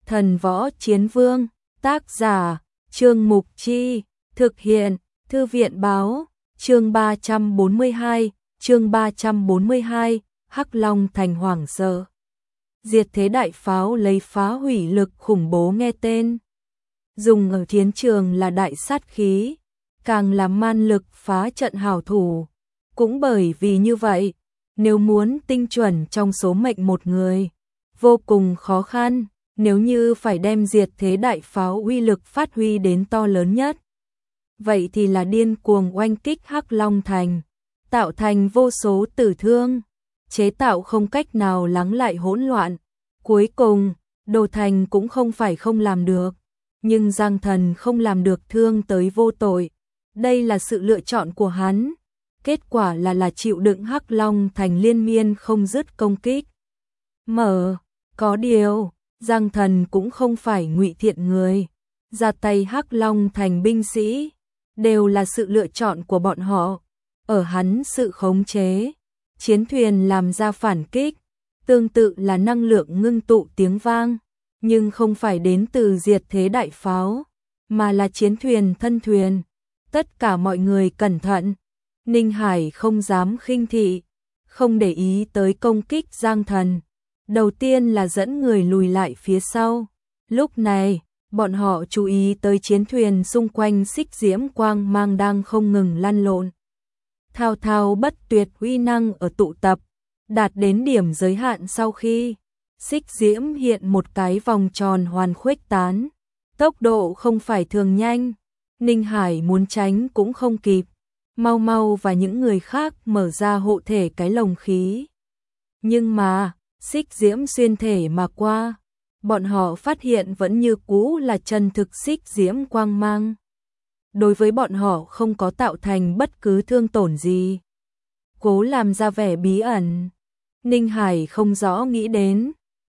Thần Võ Chiến Vương, tác giả, Trương Mục Chi, thực hiện, Thư viện Báo, chương 342, Hắc Long Thành hoảng sợ. Diệt thế đại pháo lấy phá hủy lực khủng bố nghe tên. Dùng ở chiến trường là đại sát khí, càng là man lực phá trận hảo thủ. Cũng bởi vì như vậy, nếu muốn tinh chuẩn trong số mệnh một người, vô cùng khó khăn. Nếu như phải đem diệt thế đại pháo uy lực phát huy đến to lớn nhất, vậy thì là điên cuồng oanh kích Hắc Long Thành, tạo thành vô số tử thương, chế tạo không cách nào lắng lại hỗn loạn. Cuối cùng, Đồ Thành cũng không phải không làm được, nhưng Giang Thần không làm được thương tới vô tội. Đây là sự lựa chọn của hắn. Kết quả là chịu đựng Hắc Long Thành liên miên không dứt công kích. Có điều, Giang Thần cũng không phải ngụy thiện người. Ra tay Hắc Long Thành binh sĩ, đều là sự lựa chọn của bọn họ. Ở hắn sự khống chế, chiến thuyền làm ra phản kích, tương tự là năng lượng ngưng tụ tiếng vang, nhưng không phải đến từ diệt thế đại pháo, mà là chiến thuyền thân thuyền. Tất cả mọi người cẩn thận, Ninh Hải không dám khinh thị, không để ý tới công kích Giang Thần. Đầu tiên là dẫn người lùi lại phía sau. Lúc này, bọn họ chú ý tới chiến thuyền xung quanh xích diễm quang mang đang không ngừng lăn lộn. Thao thao bất tuyệt uy năng ở tụ tập, đạt đến điểm giới hạn sau khi xích diễm hiện một cái vòng tròn hoàn khuếch tán. Tốc độ không phải thường nhanh, Ninh Hải muốn tránh cũng không kịp. Mau Mau và những người khác mở ra hộ thể cái lồng khí. Nhưng mà, xích diễm xuyên thể mà qua, bọn họ phát hiện vẫn như cũ là chân thực xích diễm quang mang. Đối với bọn họ không có tạo thành bất cứ thương tổn gì. Cố làm ra vẻ bí ẩn. Ninh Hải không rõ nghĩ đến.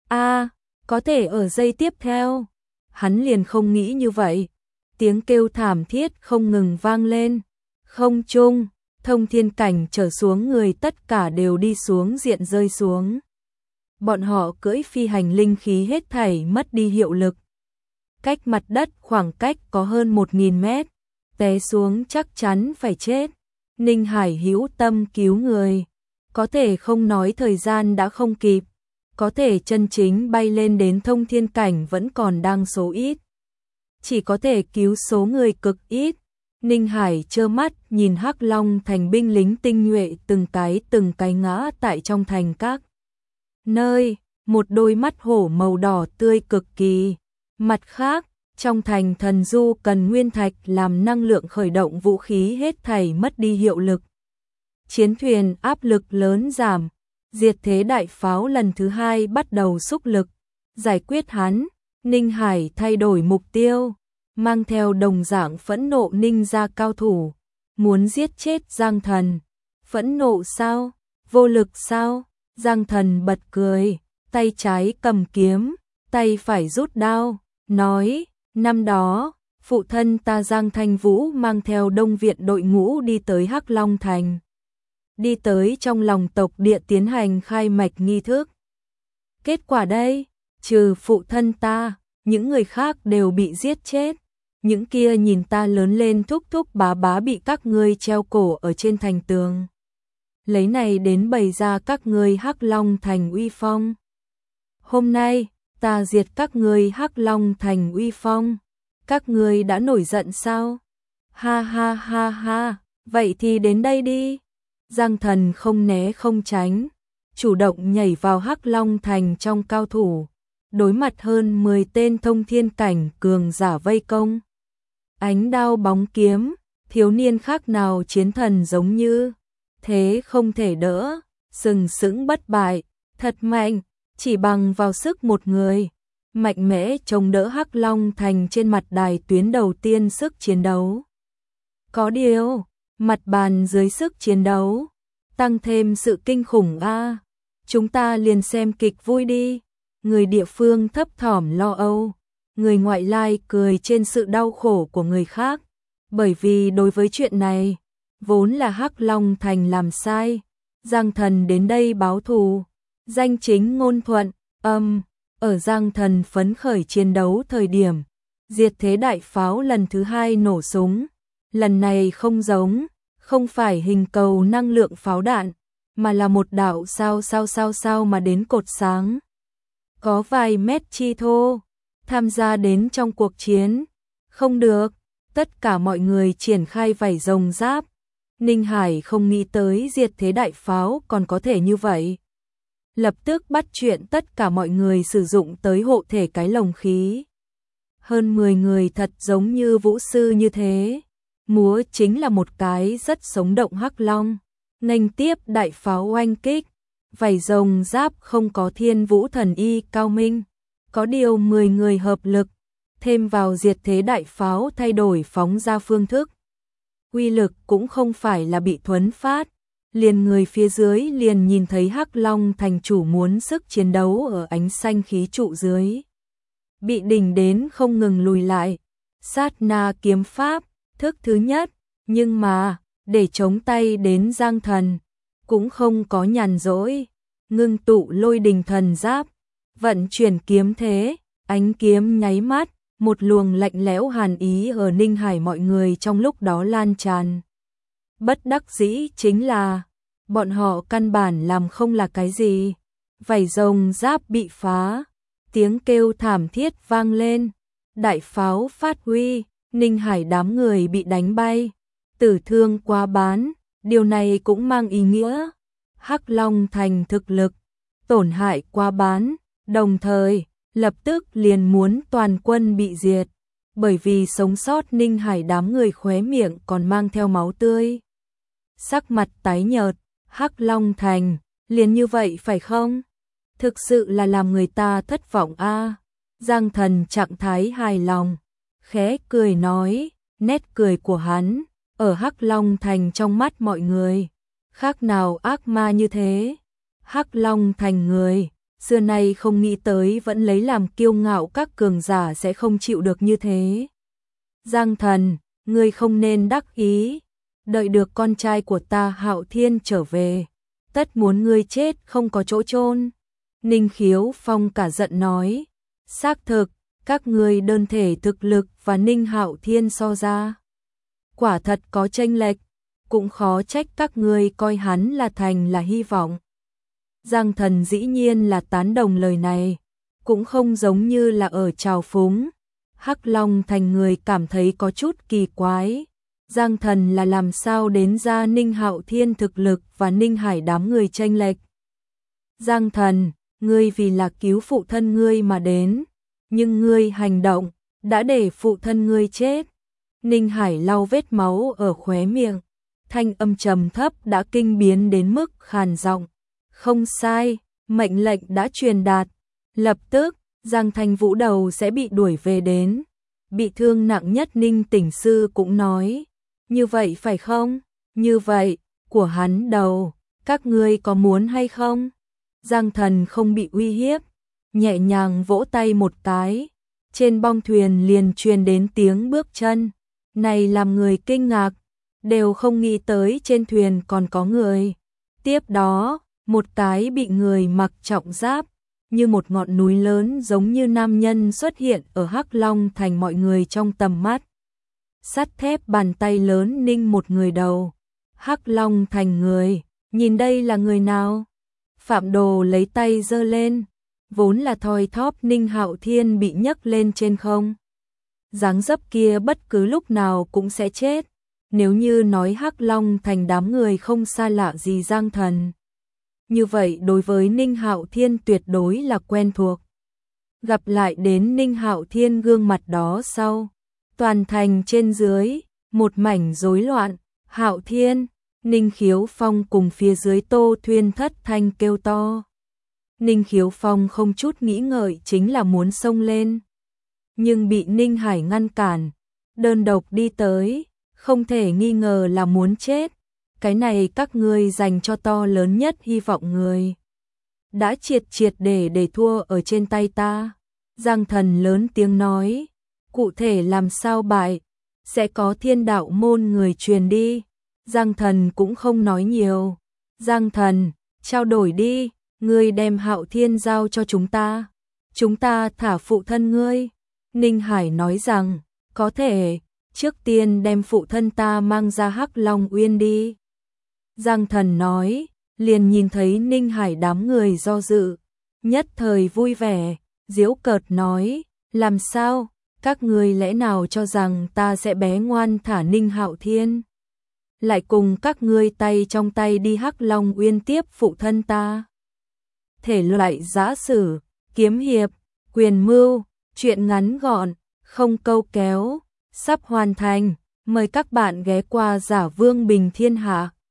Có thể ở giây tiếp theo. Hắn liền không nghĩ như vậy. Tiếng kêu thảm thiết không ngừng vang lên. Không trung, thông thiên cảnh trở xuống người tất cả đều đi xuống diện rơi xuống. Bọn họ cưỡi phi hành linh khí hết thảy mất đi hiệu lực. Cách mặt đất khoảng cách có hơn 1000 mét, té xuống chắc chắn phải chết. Ninh Hải hữu tâm cứu người, có thể không nói thời gian đã không kịp, có thể chân chính bay lên đến thông thiên cảnh vẫn còn đang số ít. Chỉ có thể cứu số người cực ít. Ninh Hải trơ mắt nhìn Hắc Long Thành binh lính tinh nhuệ từng cái ngã tại trong thành các nơi, một đôi mắt hổ màu đỏ tươi cực kỳ. Mặt khác, trong thành thần du cần nguyên thạch làm năng lượng khởi động vũ khí hết thảy mất đi hiệu lực. Chiến thuyền áp lực lớn giảm, diệt thế đại pháo lần thứ 2 bắt đầu xúc lực. Giải quyết hắn, Ninh Hải thay đổi mục tiêu, mang theo đồng dạng phẫn nộ ninh gia cao thủ, muốn giết chết Giang Thần. Phẫn nộ sao? Vô lực sao? Giang Thần bật cười, tay trái cầm kiếm, tay phải rút đao, nói, năm đó, phụ thân ta Giang Thanh Vũ mang theo Đông Viện đội ngũ đi tới Hắc Long Thành. Đi tới trong lòng tộc địa tiến hành khai mạch nghi thức. Kết quả đây, trừ phụ thân ta, những người khác đều bị giết chết. Những kia nhìn ta lớn lên thúc thúc bá bá bị các ngươi treo cổ ở trên thành tường. Lấy này đến bày ra các ngươi Hắc Long Thành uy phong. Hôm nay, ta diệt các ngươi Hắc Long Thành uy phong. Các ngươi đã nổi giận sao? Ha ha ha ha, vậy thì đến đây đi. Giang Thần không né không tránh, chủ động nhảy vào Hắc Long Thành trong cao thủ, đối mặt hơn 10 tên thông thiên cảnh cường giả vây công. Ánh đao bóng kiếm, thiếu niên khác nào chiến thần giống như, thế không thể đỡ, sừng sững bất bại, thật mạnh, chỉ bằng vào sức một người, mạnh mẽ chống đỡ Hắc Long Thành trên mặt đài tuyến đầu tiên sức chiến đấu. Có điều, mặt bàn dưới sức chiến đấu, tăng thêm sự kinh khủng chúng ta liền xem kịch vui đi. Người địa phương thấp thỏm lo âu, người ngoại lai cười trên sự đau khổ của người khác, bởi vì đối với chuyện này, vốn là Hắc Long Thành làm sai, Giang Thần đến đây báo thù, danh chính ngôn thuận, Ở Giang Thần phấn khởi chiến đấu thời điểm, diệt thế đại pháo lần thứ 2 nổ súng. Lần này không giống, không phải hình cầu năng lượng pháo đạn, mà là một đạo sao mà đến cột sáng. Có vài mét chi thô, tham gia đến trong cuộc chiến. Không được, tất cả mọi người triển khai vảy rồng giáp. Ninh Hải không nghĩ tới diệt thế đại pháo còn có thể như vậy. Lập tức bắt chuyện tất cả mọi người sử dụng tới hộ thể cái lồng khí. Hơn 10 người thật giống như vũ sư như thế. Múa chính là một cái rất sống động hắc long. Nghênh tiếp đại pháo oanh kích. Vảy rồng giáp không có thiên vũ thần y cao minh. Có điều 10 người hợp lực. Thêm vào diệt thế đại pháo thay đổi phóng ra phương thức. Uy lực cũng không phải là bị thuấn phát. Liền người phía dưới liền nhìn thấy hắc long thành chủ muốn sức chiến đấu ở ánh xanh khí trụ dưới. Bị đỉnh đến không ngừng lùi lại. Sát na kiếm pháp, thức thứ nhất. Nhưng mà, để chống tay đến Giang Thần, cũng không có nhàn rỗi. Ngưng tụ lôi đình thần giáp, vận chuyển kiếm thế, ánh kiếm nháy mắt, một luồng lạnh lẽo hàn ý ở Ninh Hải mọi người trong lúc đó lan tràn. Bất đắc dĩ chính là, bọn họ căn bản làm không là cái gì. Vảy rồng giáp bị phá, tiếng kêu thảm thiết vang lên, đại pháo phát huy, Ninh Hải đám người bị đánh bay, tử thương quá bán, điều này cũng mang ý nghĩa Hắc Long Thành thực lực tổn hại quá bán, đồng thời lập tức liền muốn toàn quân bị diệt, bởi vì sống sót Ninh Hải đám người khóe miệng còn mang theo máu tươi. Sắc mặt tái nhợt, Hắc Long Thành, liền như vậy phải không? Thực sự là làm người ta thất vọng a. Giang Thần trạng thái hài lòng, khẽ cười nói, nét cười của hắn ở Hắc Long Thành trong mắt mọi người, khác nào ác ma như thế. Hắc Long Thành người, xưa nay không nghĩ tới vẫn lấy làm kiêu ngạo các cường giả sẽ không chịu được như thế. Giang Thần, ngươi không nên đắc ý, đợi được con trai của ta Hạo Thiên trở về, tất muốn ngươi chết không có chỗ chôn. Ninh Khiếu Phong cả giận nói, xác thực, các ngươi đơn thể thực lực và Ninh Hạo Thiên so ra, quả thật có chênh lệch, cũng khó trách các ngươi coi hắn là thành là hy vọng. Giang Thần dĩ nhiên là tán đồng lời này, cũng không giống như là ở trào phúng. Hắc Long Thành người cảm thấy có chút kỳ quái. Giang Thần là làm sao đến ra Ninh Hạo Thiên thực lực và Ninh Hải đám người chênh lệch. Giang Thần, ngươi vì là cứu phụ thân ngươi mà đến, nhưng ngươi hành động đã để phụ thân ngươi chết. Ninh Hải lau vết máu ở khóe miệng, thanh âm trầm thấp đã kinh biến đến mức khàn giọng. Không sai, mệnh lệnh đã truyền đạt, lập tức Giang Thanh Vũ đầu sẽ bị đuổi về đến. Bị thương nặng nhất Ninh Tỉnh Sư cũng nói, như vậy phải không? Như vậy, của hắn đầu, các ngươi có muốn hay không? Giang Thần không bị uy hiếp, nhẹ nhàng vỗ tay một cái, trên bong thuyền liền truyền đến tiếng bước chân. Này làm người kinh ngạc, đều không nghĩ tới trên thuyền còn có người. Tiếp đó, một cái bị người mặc trọng giáp, như một ngọn núi lớn giống như nam nhân xuất hiện ở Hắc Long Thành mọi người trong tầm mắt. Sắt thép bàn tay lớn ninh một người đầu. Hắc Long Thành người, nhìn đây là người nào? Phạm Đồ lấy tay giơ lên, vốn là thoi thóp Ninh Hạo Thiên bị nhấc lên trên không. Dáng dấp kia bất cứ lúc nào cũng sẽ chết, nếu như nói Hắc Long Thành đám người không xa lạ gì Giang Thần. Như vậy đối với Ninh Hạo Thiên tuyệt đối là quen thuộc. Gặp lại đến Ninh Hạo Thiên gương mặt đó sau, toàn thành trên dưới, một mảnh rối loạn. Hạo Thiên, Ninh Khiếu Phong cùng phía dưới Tô Thuyên thất thanh kêu to. Ninh Khiếu Phong không chút nghĩ ngợi chính là muốn xông lên, nhưng bị Ninh Hải ngăn cản, đơn độc đi tới, không thể nghi ngờ là muốn chết. Cái này các ngươi dành cho to lớn nhất hy vọng người đã triệt để thua ở trên tay ta. Giang Thần lớn tiếng nói, cụ thể làm sao bại, sẽ có Thiên Đạo môn người truyền đi. Giang Thần cũng không nói nhiều. Giang Thần, trao đổi đi, ngươi đem Hạo Thiên giao cho chúng ta, chúng ta thả phụ thân ngươi. Ninh Hải nói rằng, có thể, trước tiên đem phụ thân ta mang ra Hắc Long Uyên đi. Giang Thần nói, liền nhìn thấy Ninh Hải đám người do dự, nhất thời vui vẻ, giễu cợt nói, làm sao, các ngươi lẽ nào cho rằng ta sẽ bé ngoan thả Ninh Hạo Thiên? Lại cùng các ngươi tay trong tay đi Hắc Long Uyên tiếp phụ thân ta. Thể loại giã sử, kiếm hiệp, quyền mưu, truyện ngắn gọn, không câu kéo, sắp hoàn thành, mời các bạn ghé qua Giả Vương Bình Thiên Hạ.